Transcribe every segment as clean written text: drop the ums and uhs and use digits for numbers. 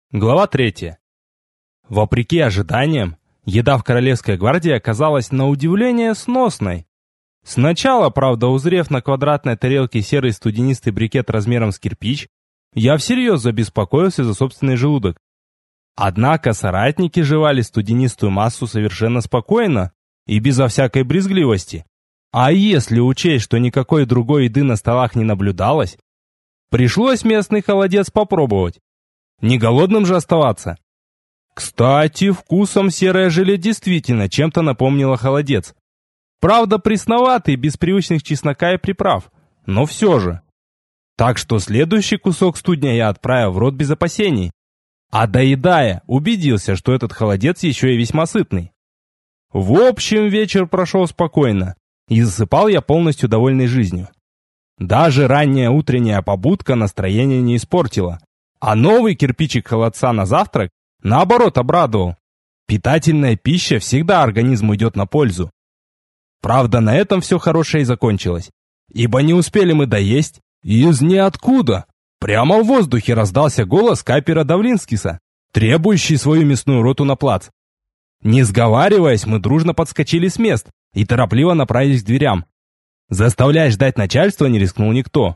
Глава 3. Вопреки ожиданиям, еда в Королевской гвардии оказалась на удивление сносной. Сначала, правда, узрев на квадратной тарелке серый студенистый брикет размером с кирпич, я всерьез забеспокоился за собственный желудок. Однако соратники жевали студенистую массу совершенно спокойно и безо всякой брезгливости. А если учесть, что никакой другой еды на столах не наблюдалось, пришлось местный холодец попробовать. Не голодным же оставаться. Кстати, вкусом серое желе действительно чем-то напомнило холодец. Правда, пресноватый, без привычных чеснока и приправ, но все же. Так что следующий кусок студня я отправил в рот без опасений. А доедая, убедился, что этот холодец еще и весьма сытный. В общем, вечер прошел спокойно, и засыпал я полностью довольный жизнью. Даже ранняя утренняя побудка настроение не испортила. А новый кирпичик холодца на завтрак, наоборот, обрадовал. Питательная пища всегда организму идет на пользу. Правда, на этом все хорошее и закончилось. Ибо не успели мы доесть, и из ниоткуда прямо в воздухе раздался голос капера Давлинскиса, требующий свою мясную роту на плац. Не сговариваясь, мы дружно подскочили с мест и торопливо направились к дверям. Заставлять ждать начальства не рискнул никто.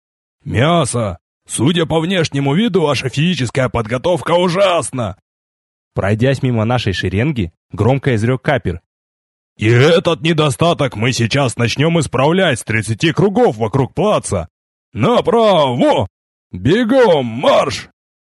«Мясо! Судя по внешнему виду, ваша физическая подготовка ужасна!» Пройдясь мимо нашей шеренги, громко изрек капер. «И этот недостаток мы сейчас начнем исправлять с 30 кругов вокруг плаца! Направо! Бегом, марш!»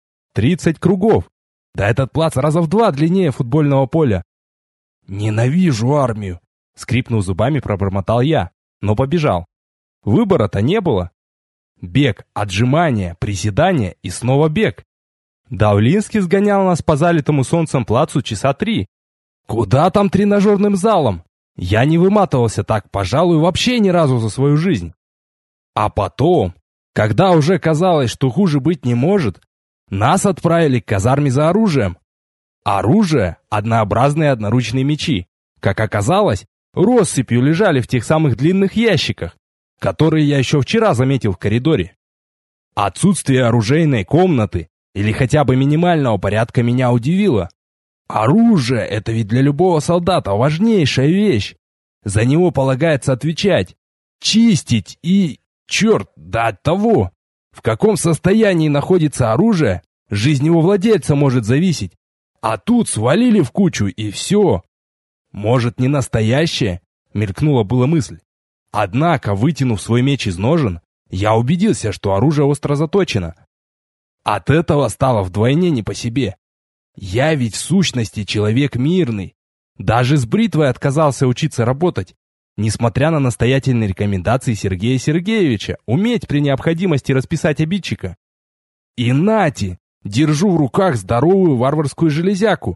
30 кругов! Да этот плац раза в 2 длиннее футбольного поля. «Ненавижу армию!» Скрипнув зубами, пробормотал я, но побежал. Выбора-то не было. Бег, отжимания, приседания и снова бег. Давлинский сгонял нас по залитому солнцем плацу часа 3. Куда там тренажерным залом? Я не выматывался так, пожалуй, вообще ни разу за свою жизнь. А потом, когда уже казалось, что хуже быть не может, нас отправили к казарме за оружием. Оружие – однообразные одноручные мечи. Как оказалось, россыпью лежали в тех самых длинных ящиках, которые я еще вчера заметил в коридоре. Отсутствие оружейной комнаты или хотя бы минимального порядка меня удивило. Оружие – это ведь для любого солдата важнейшая вещь. За него полагается отвечать, чистить и... Черт, да от того, в каком состоянии находится оружие, жизнь его владельца может зависеть. А тут свалили в кучу и все. Может, не настоящее? Мелькнула была мысль. Однако, вытянув свой меч из ножен, я убедился, что оружие остро заточено. От этого стало вдвойне не по себе. Я ведь в сущности человек мирный. Даже с бритвой отказался учиться работать, несмотря на настоятельные рекомендации Сергея Сергеевича уметь при необходимости расписать обидчика. И нате, держу в руках здоровую варварскую железяку.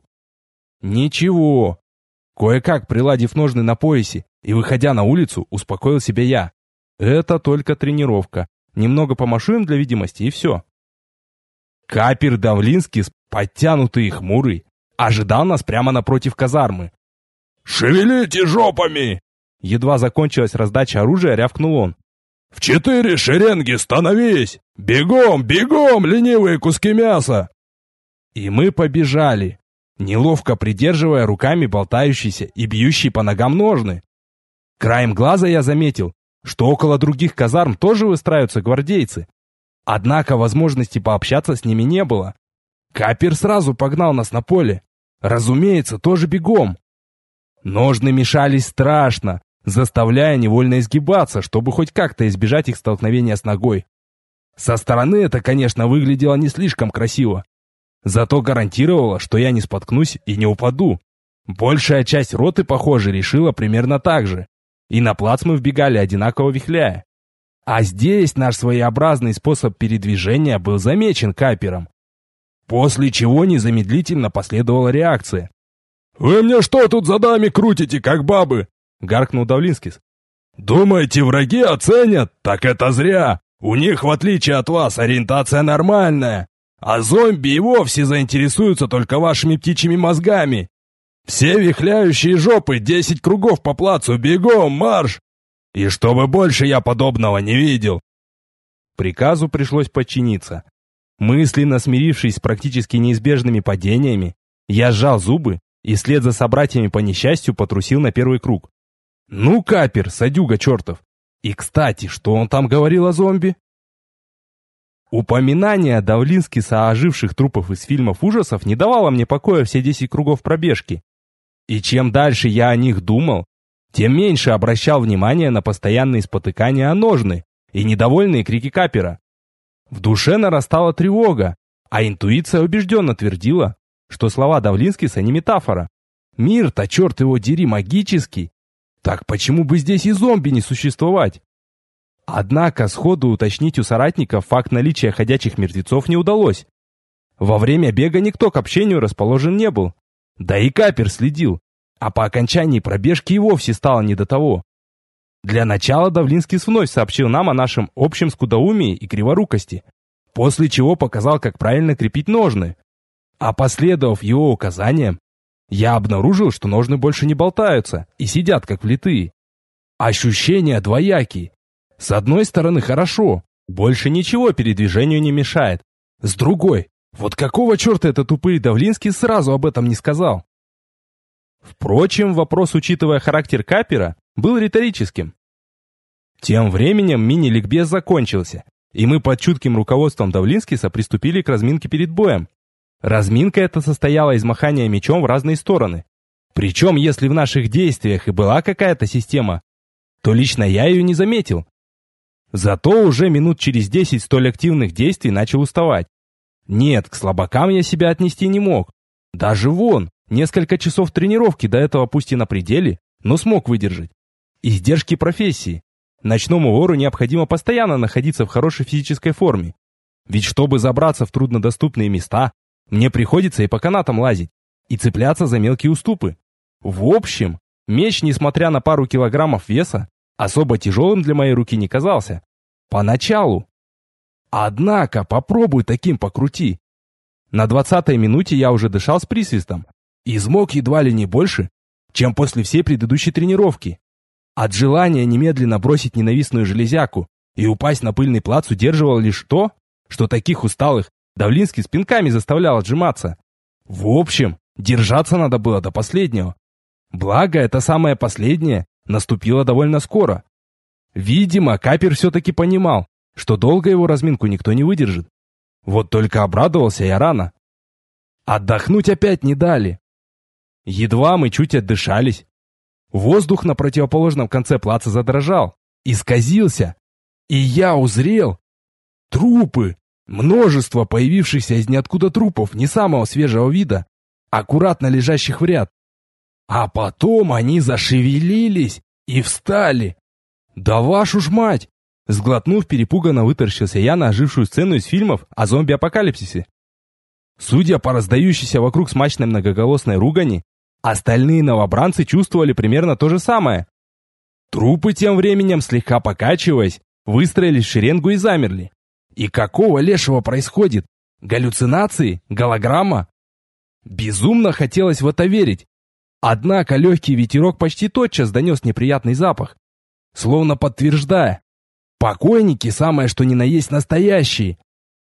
Ничего. Кое-как приладив ножны на поясе и выходя на улицу, успокоил себя я. Это только тренировка. Немного помашу им для видимости и все. Капер Давлинский, подтянутый и хмурый, ожидал нас прямо напротив казармы. «Шевелите жопами!» Едва закончилась раздача оружия, рявкнул он. «В 4 шеренги становись! Бегом, бегом, ленивые куски мяса!» И мы побежали, неловко придерживая руками болтающиеся и бьющие по ногам ножны. Краем глаза я заметил, что около других казарм тоже выстраиваются гвардейцы. Однако возможности пообщаться с ними не было. Капер сразу погнал нас на поле. Разумеется, тоже бегом. Ножны мешались страшно, заставляя невольно изгибаться, чтобы хоть как-то избежать их столкновения с ногой. Со стороны это, конечно, выглядело не слишком красиво. Зато гарантировало, что я не споткнусь и не упаду. Большая часть роты, похоже, решила примерно так же. И на плац мы вбегали одинаково вихляя. А здесь наш своеобразный способ передвижения был замечен капером. После чего незамедлительно последовала реакция. «Вы мне что тут за дами крутите, как бабы?» — гаркнул Давлинскис. «Думаете, враги оценят? Так это зря. У них, в отличие от вас, ориентация нормальная. А зомби и вовсе заинтересуются только вашими птичьими мозгами. Все вихляющие жопы, 10 кругов по плацу, бегом, марш! И чтобы больше я подобного не видел!» Приказу пришлось подчиниться. Мысленно смирившись с практически неизбежными падениями, я сжал зубы и вслед за собратьями по несчастью потрусил на первый круг. Ну, Капер, садюга чертов! И, кстати, что он там говорил о зомби? Упоминание Давлинскиса о оживших трупах из фильмов ужасов не давало мне покоя все 10 кругов пробежки. И чем дальше я о них думал, тем меньше обращал внимание на постоянные спотыкания о ножны и недовольные крики Капера. В душе нарастала тревога, а интуиция убежденно твердила, что слова Давлинскиса не метафора. Мир-то, черт его дери, магический. Так почему бы здесь и зомби не существовать? Однако сходу уточнить у соратников факт наличия ходячих мертвецов не удалось. Во время бега никто к общению расположен не был. Да и Капер следил, а по окончании пробежки и вовсе стало не до того. Для начала Давлинскис вновь сообщил нам о нашем общем скудоумии и криворукости, после чего показал, как правильно крепить ножны. А последовав его указаниям, я обнаружил, что ножны больше не болтаются и сидят как влитые. Ощущения двоякие. С одной стороны хорошо, больше ничего передвижению не мешает. С другой, вот какого черта этот упырь Давлинский сразу об этом не сказал? Впрочем, вопрос, учитывая характер Капера, был риторическим. Тем временем мини-ликбез закончился, и мы под чутким руководством Давлинскиса приступили к разминке перед боем. Разминка эта состояла из махания мечом в разные стороны. Причем, если в наших действиях и была какая-то система, то лично я ее не заметил. Зато уже минут через 10 столь активных действий начал уставать. Нет, к слабакам я себя отнести не мог. Даже вон, несколько часов тренировки до этого пусть и на пределе, но смог выдержать. Издержки профессии. Ночному вору необходимо постоянно находиться в хорошей физической форме. Ведь чтобы забраться в труднодоступные места, мне приходится и по канатам лазить, и цепляться за мелкие уступы. В общем, меч, несмотря на пару килограммов веса, особо тяжелым для моей руки не казался. Поначалу. Однако попробуй таким покрути. На 20-й минуте я уже дышал с присвистом. Измок едва ли не больше, чем после всей предыдущей тренировки. От желания немедленно бросить ненавистную железяку и упасть на пыльный плац удерживало лишь то, что таких усталых Давлинский с пинками заставлял отжиматься. В общем, держаться надо было до последнего. Благо, это самое последнее наступило довольно скоро. Видимо, Капер все-таки понимал, что долго его разминку никто не выдержит. Вот только обрадовался я рано. Отдохнуть опять не дали. Едва мы чуть отдышались. Воздух на противоположном конце плаца задрожал, исказился, и я узрел трупы, множество появившихся из ниоткуда трупов не самого свежего вида, аккуратно лежащих в ряд. А потом они зашевелились и встали. Да вашу ж мать! Сглотнув, перепуганно вытаращился я на ожившую сцену из фильмов о зомби-апокалипсисе. Судя по раздающейся вокруг смачной многоголосной ругани, остальные новобранцы чувствовали примерно то же самое. Трупы тем временем, слегка покачиваясь, выстроились в шеренгу и замерли. И какого лешего происходит? Галлюцинации? Голограмма? Безумно хотелось в это верить. Однако легкий ветерок почти тотчас донес неприятный запах, словно подтверждая: покойники самое что ни на есть настоящие.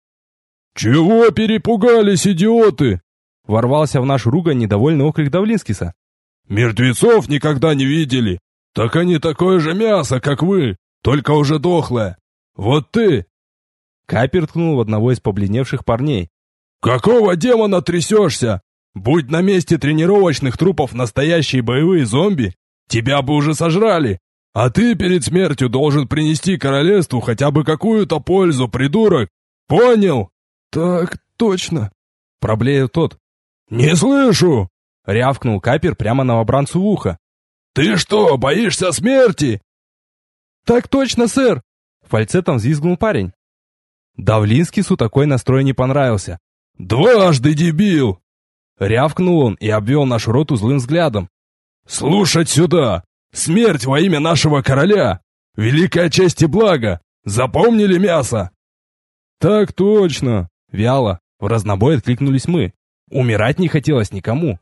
«Чего перепугались, идиоты?» Ворвался в нашу ругань недовольный окрик Давлинскиса. «Мертвецов никогда не видели. Так они такое же мясо, как вы, только уже дохлое. Вот ты!» Капер ткнул в одного из побледневших парней. «Какого демона трясешься? Будь на месте тренировочных трупов настоящие боевые зомби, тебя бы уже сожрали. А ты перед смертью должен принести королевству хотя бы какую-то пользу, придурок. Понял?» «Так точно», — проблеял тот. «Не слышу!» — рявкнул Капер прямо новобранцу в ухо. «Ты что, боишься смерти?» «Так точно, сэр!» — фальцетом взвизгнул парень. Давлинскису такой настрой не понравился. «Дважды дебил!» — рявкнул он и обвел нашу роту злым взглядом. «Слушать сюда! Смерть во имя нашего короля! Великая честь и благо! Запомнили мясо?» «Так точно!» — вяло, в разнобой откликнулись мы. Умирать не хотелось никому.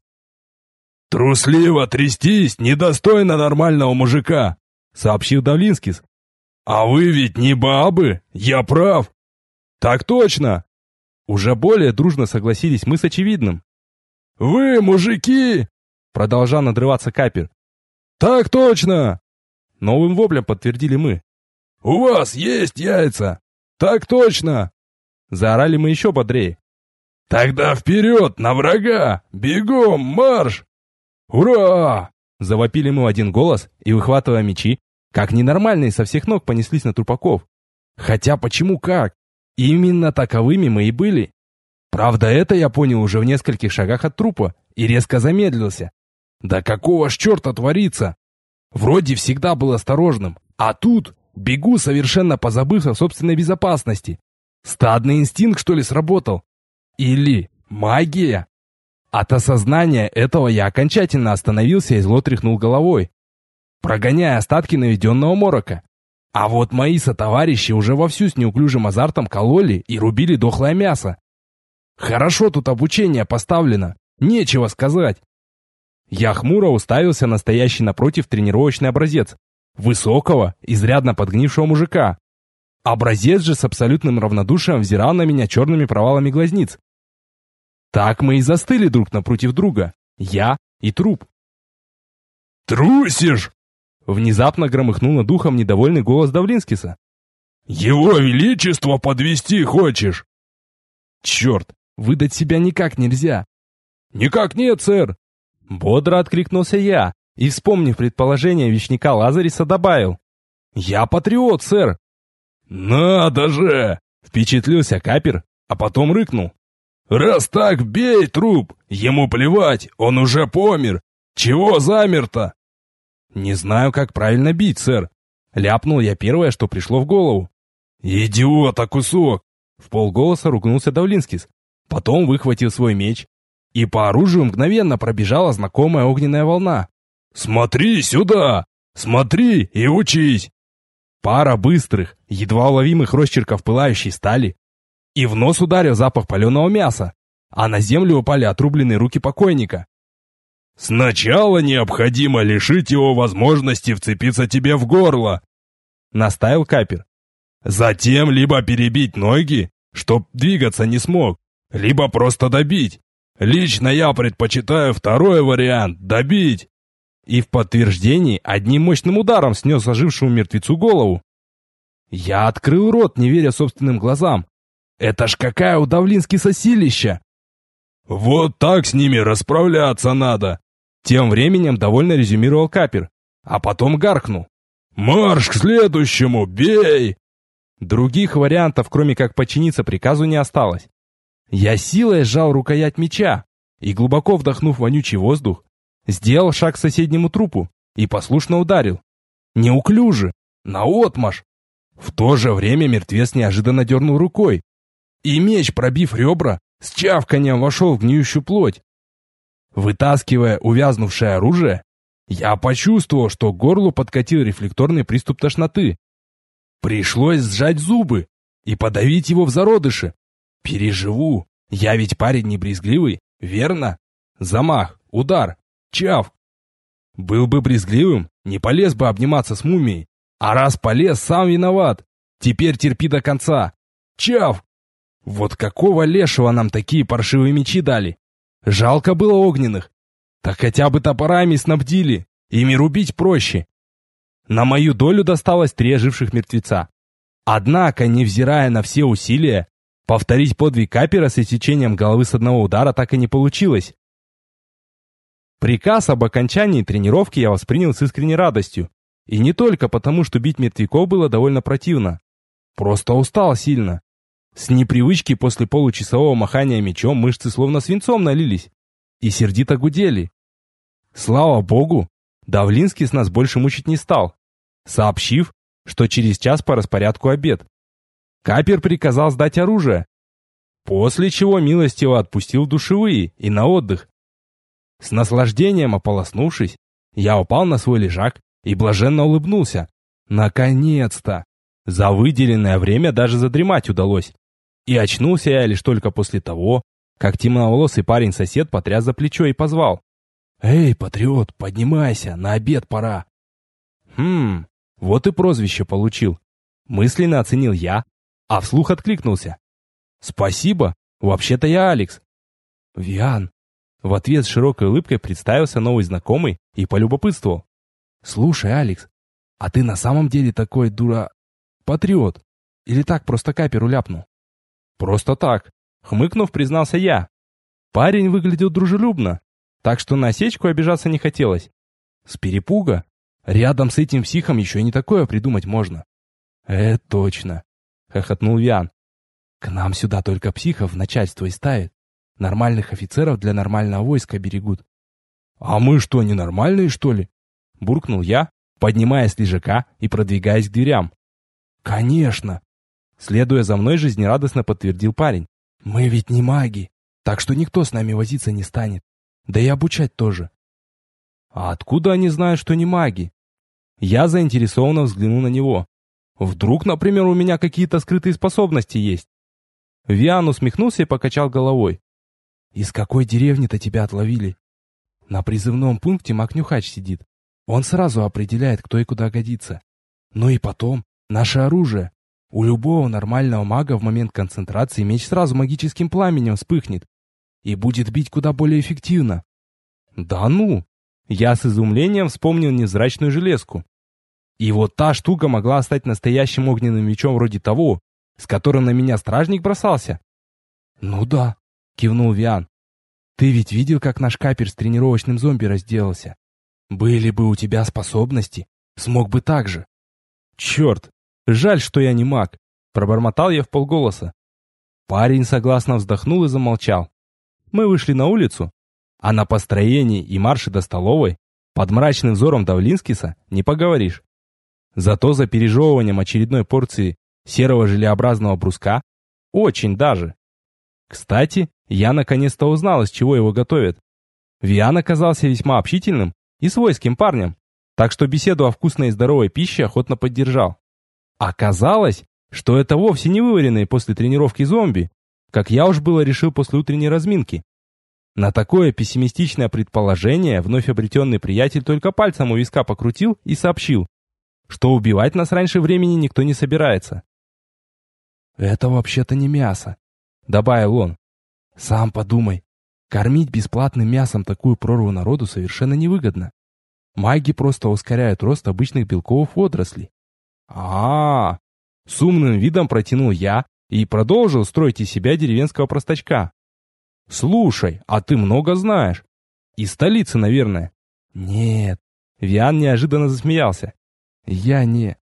«Трусливо трястись недостойно нормального мужика», — сообщил Давлинскис. «А вы ведь не бабы, я прав». «Так точно!» Уже более дружно согласились мы с очевидным. «Вы, мужики!» — продолжал надрываться Капер. «Так точно!» Новым воплем подтвердили мы. «У вас есть яйца?» «Так точно!» Заорали мы еще бодрее. «Тогда вперед, на врага! Бегом, марш!» «Ура!» Завопили мы в один голос и, выхватывая мечи, как ненормальные со всех ног понеслись на трупаков. Хотя почему как? Именно таковыми мы и были. Правда, это я понял уже в нескольких шагах от трупа и резко замедлился. Да какого ж черта творится? Вроде всегда был осторожным, а тут бегу, совершенно позабыв о собственной безопасности. Стадный инстинкт, что ли, сработал? Или магия? От осознания этого я окончательно остановился и зло тряхнул головой, прогоняя остатки наведенного морока. А вот мои сотоварищи уже вовсю с неуклюжим азартом кололи и рубили дохлое мясо. Хорошо тут обучение поставлено, нечего сказать. Я хмуро уставился на стоящий напротив тренировочный образец высокого, изрядно подгнившего мужика. Образец же с абсолютным равнодушием взирал на меня черными провалами глазниц. Так мы и застыли друг напротив друга, я и труп. «Трусишь!» Внезапно громыхнул над духом недовольный голос Давлинскиса. «Его Величество подвести хочешь?» «Черт, выдать себя никак нельзя!» «Никак нет, сэр!» Бодро откликнулся я и, вспомнив предположение вещника Лазариса, добавил: «Я патриот, сэр!» «Надо же!» — впечатлился Капер, а потом рыкнул. «Раз так, бей труп! Ему плевать, он уже помер! Чего замер-то?» «Не знаю, как правильно бить, сэр!» Ляпнул я первое, что пришло в голову. «Идиота кусок!» Вполголоса ругнулся Давлинскис. Потом выхватил свой меч, и по оружию мгновенно пробежала знакомая огненная волна. «Смотри сюда! Смотри и учись!» Пара быстрых, едва уловимых росчерков пылающей стали, и в нос ударил запах паленого мяса, а на землю упали отрубленные руки покойника. «Сначала необходимо лишить его возможности вцепиться тебе в горло», — настаивал Капер. «Затем либо перебить ноги, чтоб двигаться не смог, либо просто добить. Лично я предпочитаю второй вариант — добить». И в подтверждении одним мощным ударом снес ожившему мертвецу голову. Я открыл рот, не веря собственным глазам. Это ж какая у Давлинскиса силища! «Вот так с ними расправляться надо!» Тем временем довольно резюмировал Капер, а потом гаркнул: «Марш к следующему, бей!» Других вариантов, кроме как подчиниться приказу, не осталось. Я силой сжал рукоять меча и, глубоко вдохнув вонючий воздух, сделал шаг к соседнему трупу и послушно ударил. Неуклюже, наотмашь. В то же время мертвец неожиданно дернул рукой, и меч, пробив ребра, с чавканием вошел в гниющую плоть. Вытаскивая увязнувшее оружие, я почувствовал, что к горлу подкатил рефлекторный приступ тошноты. Пришлось сжать зубы и подавить его в зародыше. Переживу, я ведь парень не брезгливый, верно? Замах, удар, чав. Был бы брезгливым, не полез бы обниматься с мумией. А раз полез, сам виноват. Теперь терпи до конца. Чав! Вот какого лешего нам такие паршивые мечи дали? Жалко было огненных. Так хотя бы топорами снабдили. Ими рубить проще. На мою долю досталось 3 оживших мертвеца. Однако, невзирая на все усилия, повторить подвиг Капера с отсечением головы с одного удара так и не получилось. Приказ об окончании тренировки я воспринял с искренней радостью. И не только потому, что бить мертвяков было довольно противно. Просто устал сильно. С непривычки после получасового махания мечом мышцы словно свинцом налились и сердито гудели. Слава богу, Давлинский с нас больше мучить не стал, сообщив, что через час по распорядку обед. Капер приказал сдать оружие, после чего милостиво отпустил в душевые и на отдых. С наслаждением ополоснувшись, я упал на свой лежак и блаженно улыбнулся. Наконец-то! За выделенное время даже задремать удалось. И очнулся я лишь только после того, как темноволосый парень-сосед потряс за плечо и позвал: «Эй, патриот, поднимайся, на обед пора». Вот и прозвище получил. Мысленно оценил я, а вслух откликнулся: «Спасибо, Вообще-то я Алекс. Виан. В ответ с широкой улыбкой представился новый знакомый и полюбопытствовал. Слушай, Алекс, а ты на самом деле такой патриот? Или так просто каперу ляпнул? Просто так. Хмыкнув, признался я. Парень выглядел дружелюбно, так что на осечку обижаться не хотелось. С перепуга? Рядом с этим психом еще и не такое придумать можно. Это точно, хохотнул Виан. К нам сюда только психов в начальство и ставят. Нормальных офицеров для нормального войска берегут. А мы что, ненормальные, что ли? Буркнул я, поднимаясь с лежака и продвигаясь к дверям. Конечно. Следуя за мной, жизнерадостно подтвердил парень. Мы ведь не маги, так что никто с нами возиться не станет. Да и обучать тоже. А откуда они знают, что не маги? Я заинтересованно взглянул на него. Вдруг, например, у меня какие-то скрытые способности есть? Виан усмехнулся и покачал головой. Из какой деревни-то тебя отловили? На призывном пункте маг-нюхач сидит. Он сразу определяет, кто и куда годится. Ну и потом, наше оружие. У любого нормального мага в момент концентрации меч сразу магическим пламенем вспыхнет и будет бить куда более эффективно. Да ну! Я с изумлением вспомнил невзрачную железку. И вот та штука могла стать настоящим огненным мечом вроде того, с которым на меня стражник бросался. Ну да, кивнул Виан. Ты ведь видел, как наш капер с тренировочным зомби разделался? Были бы у тебя способности, смог бы так же. Черт, жаль, что я не маг, пробормотал я вполголоса. Парень согласно вздохнул и замолчал. Мы вышли на улицу, а на построении и марше до столовой под мрачным взором Давлинскиса не поговоришь. Зато за пережевыванием очередной порции серого желеобразного бруска очень даже. Кстати, я наконец-то узнал, из чего его готовят. Виан оказался весьма общительным и свойским парнем, так что беседу о вкусной и здоровой пище охотно поддержал. Оказалось, что это вовсе не вываренные после тренировки зомби, как я уж было решил после утренней разминки. На такое пессимистичное предположение вновь обретенный приятель только пальцем у виска покрутил и сообщил, что убивать нас раньше времени никто не собирается. «Это вообще-то не мясо», — добавил он. «Сам подумай, кормить бесплатным мясом такую прорву народу совершенно невыгодно. Маги просто ускоряют рост обычных белковых водорослей». А-а-а! С умным видом протянул я и продолжил строить из себя деревенского простачка. «Слушай, а ты много знаешь. Из столицы, наверное». «Нет». Виан неожиданно засмеялся. «Я не...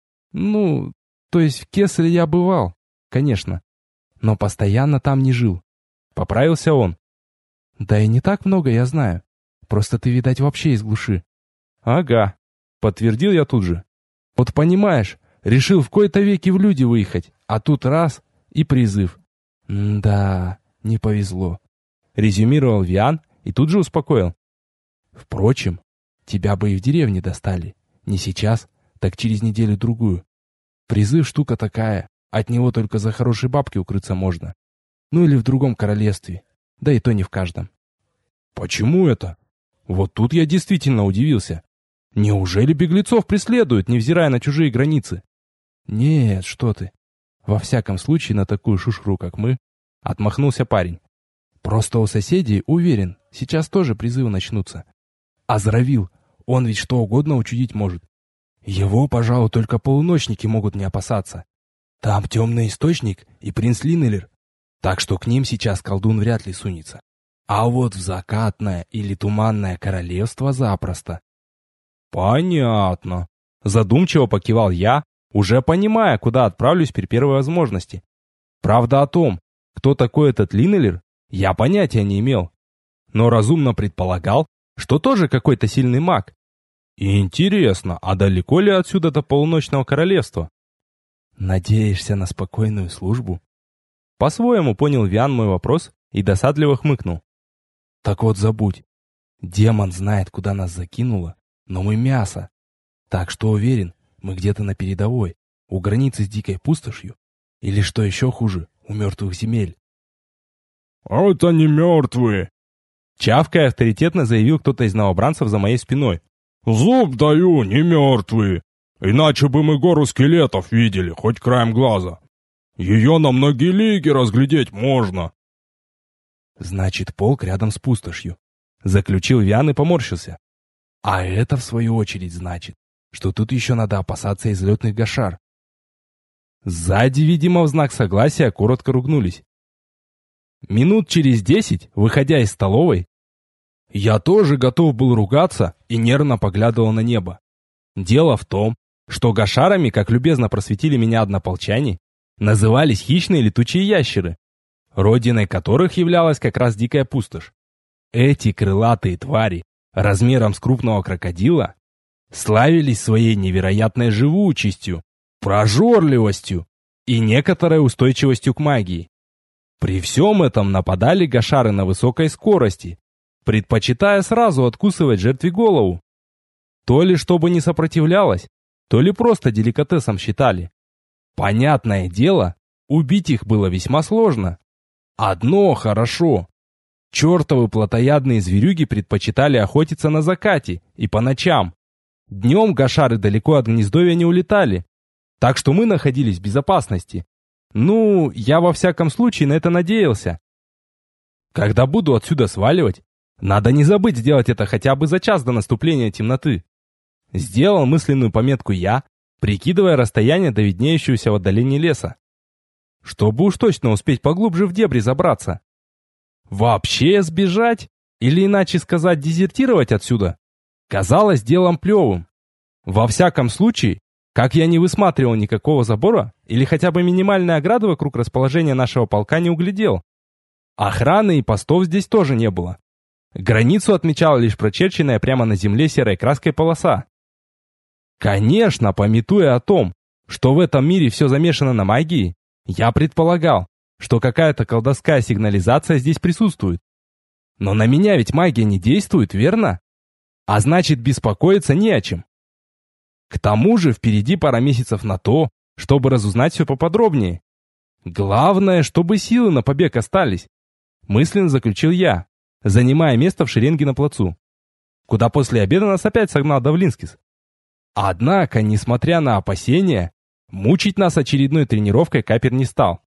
то есть в Кесле я бывал, конечно, но постоянно там не жил». Поправился он. «Да и не так много я знаю. Просто ты, видать, вообще из глуши». «Ага», подтвердил я тут же. «Вот понимаешь, решил в кои-то веки в люди выехать, а тут раз и призыв». «Да, не повезло», резюмировал Виан и тут же успокоил. «Впрочем, тебя бы и в деревне достали. Не сейчас, так через неделю-другую. Призыв штука такая, от него только за хорошие бабки укрыться можно. Ну или в другом королевстве, да и то не в каждом». «Почему это? Вот тут я действительно удивился. Неужели беглецов преследуют, невзирая на чужие границы?» «Нет, что ты. Во всяком случае, на такую шушру, как мы», отмахнулся парень. «Просто у соседей, уверен, сейчас тоже призывы начнутся. А Зравил, он ведь что угодно учудить может. Его, пожалуй, только полуночники могут не опасаться. Там темный источник и принц Линнелер, так что к ним сейчас колдун вряд ли сунется. А вот в закатное или туманное королевство запросто». «Понятно», задумчиво покивал я, уже понимая, куда отправлюсь при первой возможности. Правда, о том, кто такой этот Линнелер, я понятия не имел, но разумно предполагал, что тоже какой-то сильный маг. И интересно, а далеко ли отсюда до полуночного королевства? «Надеешься на спокойную службу?» По-своему понял Виан мой вопрос и досадливо хмыкнул. «Так вот забудь. Демон знает, куда нас закинуло, но мы мясо. Так что уверен, мы где-то на передовой, у границы с дикой пустошью, или, что еще хуже, у мертвых земель». «Это не мертвые!» Чавкая авторитетно заявил кто-то из новобранцев за моей спиной. «Зуб даю, не мертвые! Иначе бы мы гору скелетов видели, хоть краем глаза. Ее на многие лиги разглядеть можно». Значит, полк рядом с пустошью. Заключил Виан и поморщился. А это, в свою очередь, значит, что тут еще надо опасаться излетных гашар. Сзади, видимо, в знак согласия коротко ругнулись. Минут через 10, выходя из столовой, я тоже готов был ругаться и нервно поглядывал на небо. Дело в том, что гашарами, как любезно просветили меня однополчане, назывались хищные летучие ящеры, родиной которых являлась как раз дикая пустошь. Эти крылатые твари, размером с крупного крокодила, славились своей невероятной живучестью, прожорливостью и некоторой устойчивостью к магии. При всем этом нападали гашары на высокой скорости, предпочитая сразу откусывать жертве голову. То ли чтобы не сопротивлялась, то ли просто деликатесом считали. Понятное дело, убить их было весьма сложно. Одно хорошо. Чертовы плотоядные зверюги предпочитали охотиться на закате и по ночам. Днем гашары далеко от гнездовья не улетали, так что мы находились в безопасности. Ну, я во всяком случае на это надеялся. Когда буду отсюда сваливать, надо не забыть сделать это хотя бы за час до наступления темноты. Сделал мысленную пометку я, прикидывая расстояние до виднеющегося в отдалении леса. Чтобы уж точно успеть поглубже в дебри забраться. Вообще сбежать, или иначе сказать дезертировать отсюда, казалось делом плевым. Во всяком случае, как я не высматривал никакого забора или хотя бы минимальной ограды вокруг расположения нашего полка не углядел. Охраны и постов здесь тоже не было. Границу отмечала лишь прочерченная прямо на земле серой краской полоса. Конечно, памятуя о том, что в этом мире все замешано на магии, я предполагал, что какая-то колдовская сигнализация здесь присутствует. Но на меня ведь магия не действует, верно? А значит, беспокоиться не о чем. К тому же впереди пара месяцев на то, чтобы разузнать все поподробнее. Главное, чтобы силы на побег остались, мысленно заключил я, занимая место в шеренге на плацу, куда после обеда нас опять согнал Давлинскис. Однако, несмотря на опасения, мучить нас очередной тренировкой Капер не стал.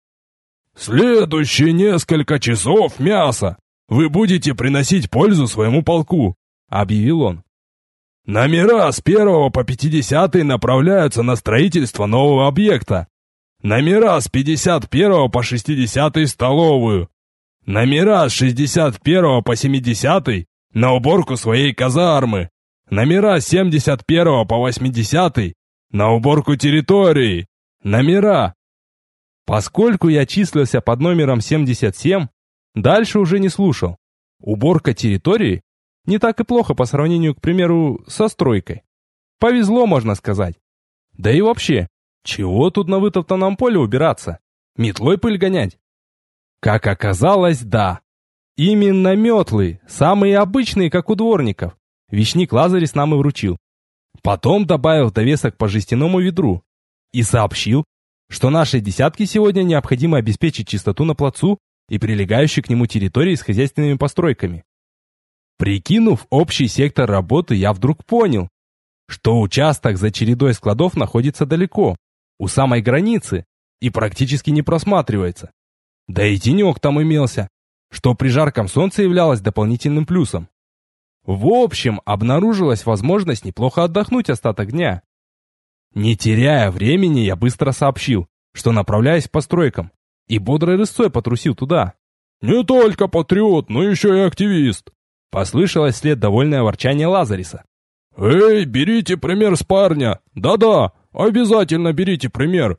«Следующие несколько часов мясо вы будете приносить пользу своему полку», — объявил он. «Номера с 1 по 50 направляются на строительство нового объекта. Номера с 51 по 60 в столовую. Номера с 61 по 70 на уборку своей казармы. Номера с 71 по 80 на уборку территории. Номера...» Поскольку я числился под номером 77, дальше уже не слушал. Уборка территории не так и плохо по сравнению, к примеру, со стройкой. Повезло, можно сказать. Да и вообще, чего тут на вытоптанном поле убираться? Метлой пыль гонять? Как оказалось, да. Именно метлы, самые обычные, как у дворников. Вещник Лазарис нам и вручил. Потом добавил в довесок по жестяному ведру и сообщил, что нашей десятке сегодня необходимо обеспечить чистоту на плацу и прилегающей к нему территории с хозяйственными постройками. Прикинув общий сектор работы, я вдруг понял, что участок за чередой складов находится далеко, у самой границы, и практически не просматривается. Да и тенек там имелся, что при жарком солнце являлось дополнительным плюсом. В общем, обнаружилась возможность неплохо отдохнуть остаток дня. Не теряя времени, я быстро сообщил, что направляюсь к постройкам, и бодрой рысцой потрусил туда. «Не только патриот, но еще и активист!» Послышалось вслед довольное ворчание Лазариса. «Эй, берите пример с парня! Да-да, обязательно берите пример!»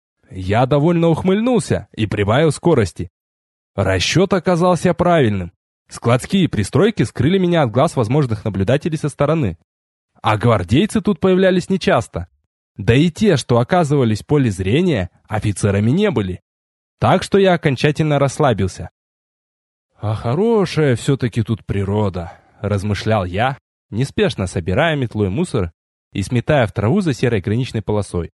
Я довольно ухмыльнулся и прибавил скорости. Расчет оказался правильным. Складские пристройки скрыли меня от глаз возможных наблюдателей со стороны. А гвардейцы тут появлялись нечасто. Да и те, что оказывались в поле зрения, офицерами не были. Так что я окончательно расслабился. «А хорошая все-таки тут природа», — размышлял я, неспешно собирая метлой мусор и сметая в траву за серой граничной полосой.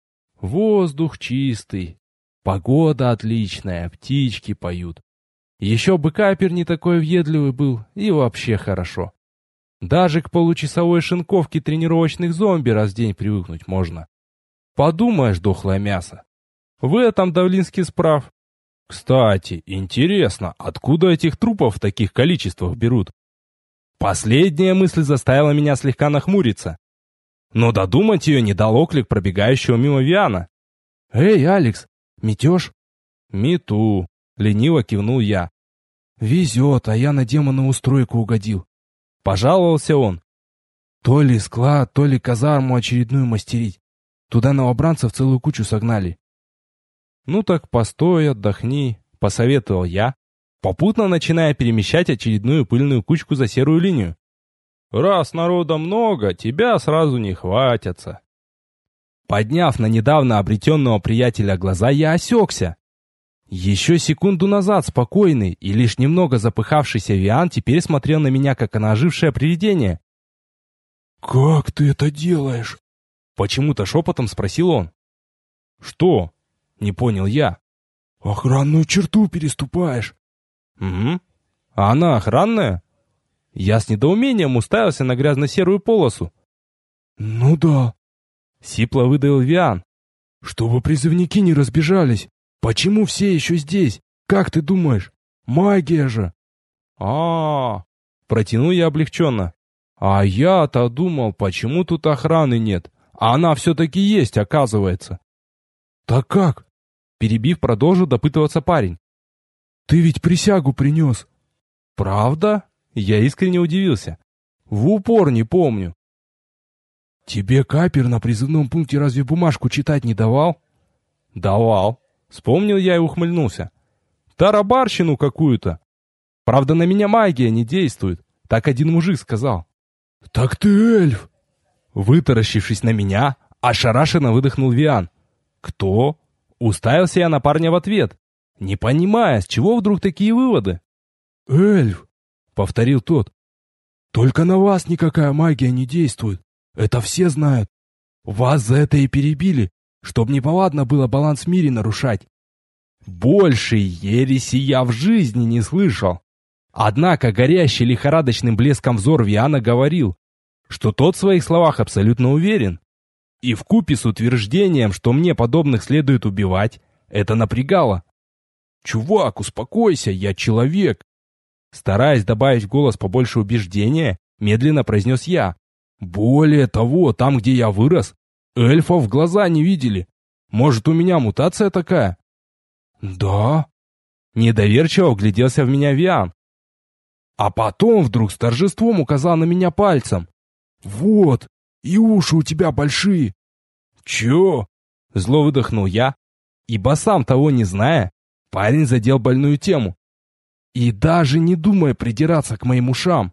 «Воздух чистый, погода отличная, птички поют. Еще бы Капер не такой въедливый был, и вообще хорошо. Даже к получасовой шинковке тренировочных зомби раз в день привыкнуть можно. Подумаешь, дохлое мясо. В этом Давлинский справ. Кстати, интересно, откуда этих трупов в таких количествах берут? Последняя мысль заставила меня слегка нахмуриться. Но додумать ее не дал оклик пробегающего мимо Виана. «Эй, Алекс, метешь?» «Мету», — лениво кивнул я. «Везет, а я на демонову стройку угодил», — пожаловался он. «То ли склад, то ли казарму очередную мастерить. Туда новобранцев целую кучу согнали». «Ну так постой, отдохни», — посоветовал я, попутно начиная перемещать очередную пыльную кучку за серую линию. «Раз народа много, тебя сразу не хватятся». Подняв на недавно обретенного приятеля глаза, я осекся. Еще секунду назад спокойный и лишь немного запыхавшийся Виан теперь смотрел на меня, как на ожившее привидение. «Как ты это делаешь?» Почему-то шепотом спросил он. «Что?» — не понял я. «Охранную черту переступаешь». «Угу. А она охранная?» Я с недоумением уставился на грязно-серую полосу. «Ну да», — сипло выдавил Виан. «Чтобы призывники не разбежались. Почему все еще здесь? Как ты думаешь? Магия же!» А-а-а! Протянул я облегченно. «А я-то думал, почему тут охраны нет? А она все-таки есть, оказывается». «Так как?» Перебив, продолжил допытываться парень. «Ты ведь присягу принес». «Правда?» Я искренне удивился. В упор не помню. «Тебе Капер на призывном пункте разве бумажку читать не давал?» «Давал». Вспомнил я и ухмыльнулся. «Тарабарщину какую-то. Правда, на меня магия не действует. Так один мужик сказал». «Так ты эльф!» Вытаращившись на меня, ошарашенно выдохнул Виан. «Кто?» Уставился я на парня в ответ, не понимая, с чего вдруг такие выводы. «Эльф!» — повторил тот. «Только на вас никакая магия не действует. Это все знают. Вас за это и перебили, чтоб неповадно было баланс в мире нарушать». Больше ереси я в жизни не слышал. Однако горящий лихорадочным блеском взор Виана говорил, что тот в своих словах абсолютно уверен. И вкупе с утверждением, что мне подобных следует убивать, это напрягало. «Чувак, успокойся, я человек!» Стараясь добавить в голос побольше убеждения, медленно произнес я. «Более того, там, где я вырос, эльфов в глаза не видели. Может, у меня мутация такая?» «Да?» Недоверчиво вгляделся в меня Виан. А потом вдруг с торжеством указал на меня пальцем. «Вот, и уши у тебя большие». «Чё?» Зло выдохнул я, ибо сам того не зная, парень задел больную тему. «И даже не думай придираться к моим ушам».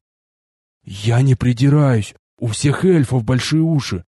«Я не придираюсь, у всех эльфов большие уши».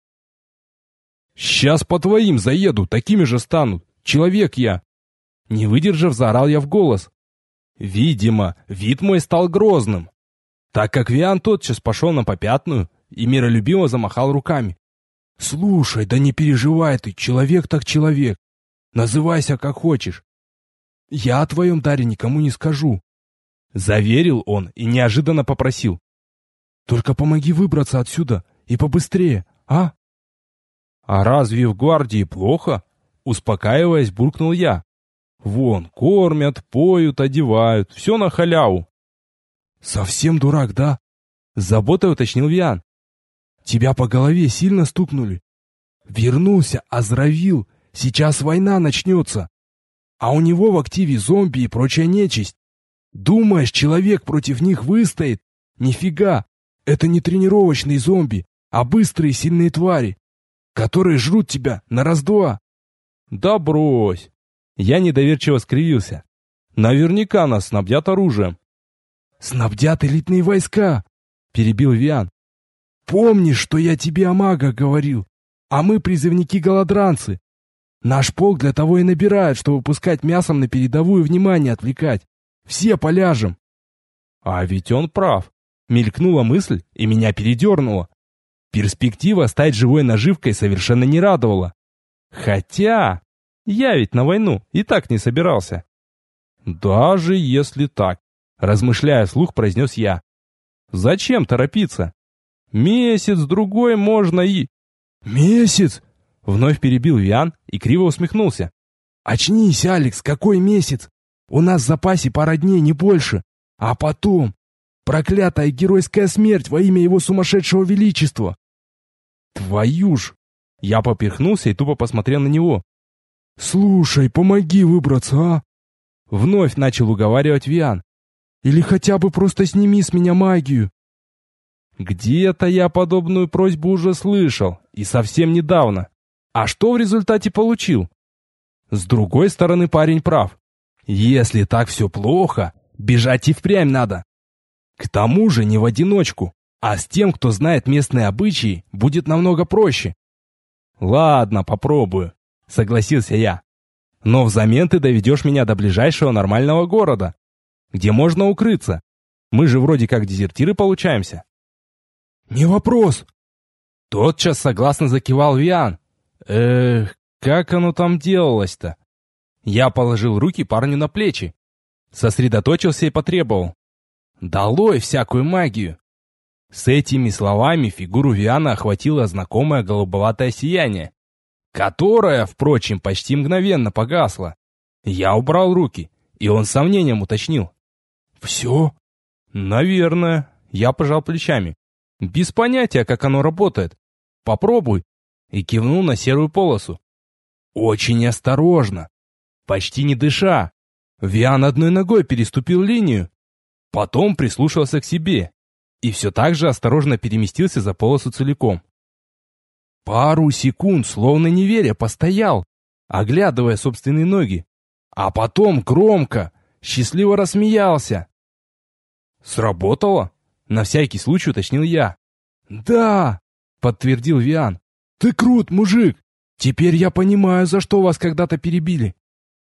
«Сейчас по твоим заеду, такими же станут, человек я». Не выдержав, заорал я в голос. Видимо, вид мой стал грозным, так как Виан тотчас пошел на попятную и миролюбиво замахал руками. «Слушай, да не переживай ты, человек так человек. Называйся как хочешь. Я о твоем даре никому не скажу», — заверил он и неожиданно попросил. «Только помоги выбраться отсюда и побыстрее, а?» «А разве в гвардии плохо?» Успокаиваясь, буркнул я. «Вон, кормят, поют, одевают, все на халяву». «Совсем дурак, да?» С заботой уточнил Виан. «Тебя по голове сильно стукнули? Вернулся, оздоровил, сейчас война начнется. А у него в активе зомби и прочая нечисть. Думаешь, человек против них выстоит? Нифига, это не тренировочные зомби, а быстрые сильные твари, которые жрут тебя на раз-два». «Да брось!» Я недоверчиво скривился. «Наверняка нас снабдят оружием». «Снабдят элитные войска», — перебил Виан. «Помнишь, что я тебе о магах говорил? А мы призывники-голодранцы. Наш полк для того и набирает, чтобы пускать мясом на передовую внимание отвлекать. Все поляжем». А ведь он прав. Мелькнула мысль, и меня передернуло. Перспектива стать живой наживкой совершенно не радовала. Хотя, я ведь на войну и так не собирался. Даже если так, размышляя вслух, произнес я. Зачем торопиться? Месяц-другой можно и... «Месяц?» Вновь перебил Виан и криво усмехнулся. «Очнись, Алекс, какой месяц? У нас в запасе пара дней, не больше. А потом... проклятая геройская смерть во имя его сумасшедшего величества. Твою ж! Я поперхнулся и тупо посмотрел на него. Слушай, помоги выбраться, а? Вновь начал уговаривать Виан. Или хотя бы просто сними с меня магию. Где-то я подобную просьбу уже слышал, и совсем недавно. А что в результате получил? С другой стороны, парень прав. Если так все плохо, бежать и впрямь надо. К тому же не в одиночку, а с тем, кто знает местные обычаи, будет намного проще. Ладно, попробую, согласился я. Но взамен ты доведешь меня до ближайшего нормального города, где можно укрыться. Мы же вроде как дезертиры получаемся. Не вопрос. Тотчас согласно закивал Виан. Как оно там делалось-то? Я положил руки парню на плечи, сосредоточился и потребовал. Долой всякую магию. С этими словами фигуру Виана охватило знакомое голубоватое сияние, которое, впрочем, почти мгновенно погасло. Я убрал руки, и он с сомнением уточнил. «Все?» «Наверное», — я пожал плечами. «Без понятия, как оно работает. Попробуй», и кивнул на серую полосу. Очень осторожно, почти не дыша. Виан одной ногой переступил линию, потом прислушался к себе и все так же осторожно переместился за полосу целиком. Пару секунд, словно не веря, постоял, оглядывая собственные ноги, а потом громко, счастливо рассмеялся. «Сработало?» — на всякий случай уточнил я. «Да!» — подтвердил Виан. «Ты крут, мужик! Теперь я понимаю, за что вас когда-то перебили».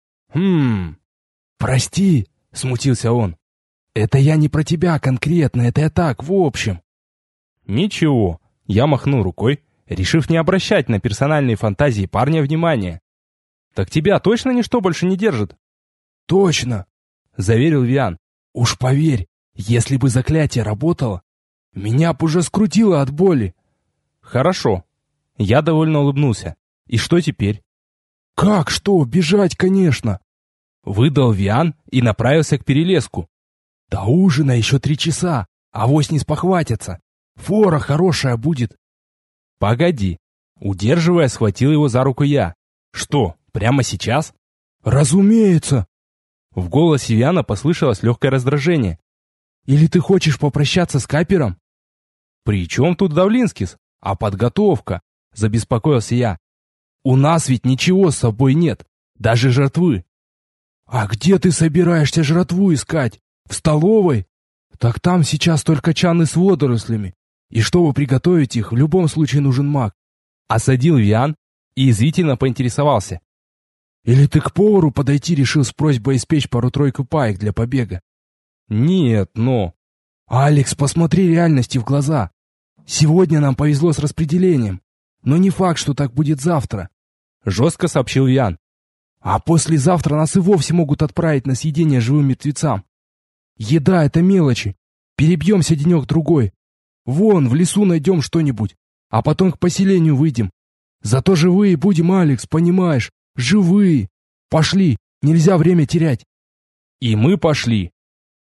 «Прости!» — смутился он. «Это я не про тебя конкретно, это я так, в общем». «Ничего», — я махнул рукой, решив не обращать на персональные фантазии парня внимания. «Так тебя точно ничто больше не держит?» «Точно», — заверил Виан. «Уж поверь, если бы заклятие работало, меня б уже скрутило от боли». «Хорошо». Я довольно улыбнулся. «И что теперь?» «Как что? Бежать, конечно!» Выдал Виан и направился к перелеску. «До ужина еще 3 часа, авось не спохватятся. Фора хорошая будет». «Погоди». Удерживая, схватил его за руку я. «Что, прямо сейчас?» «Разумеется!» В голосе Виана послышалось легкое раздражение. «Или ты хочешь попрощаться с капером?» «При чем тут Давлинскис? А подготовка?» Забеспокоился я. «У нас ведь ничего с собой нет, даже жратвы». «А где ты собираешься жратву искать? В столовой? Так там сейчас только чаны с водорослями, и чтобы приготовить их, в любом случае нужен маг». Осадил Виан и язвительно поинтересовался. «Или ты к повару подойти решил с просьбой испечь пару-тройку паек для побега?» «Нет, но...» «Алекс, посмотри реальности в глаза. Сегодня нам повезло с распределением, но не факт, что так будет завтра», — жестко сообщил Виан. «А послезавтра нас и вовсе могут отправить на съедение живым мертвецам. Еда — это мелочи. Перебьемся денек-другой. Вон, в лесу найдем что-нибудь, а потом к поселению выйдем. Зато живые будем, Алекс, понимаешь? Живые. Пошли, нельзя время терять». И мы пошли.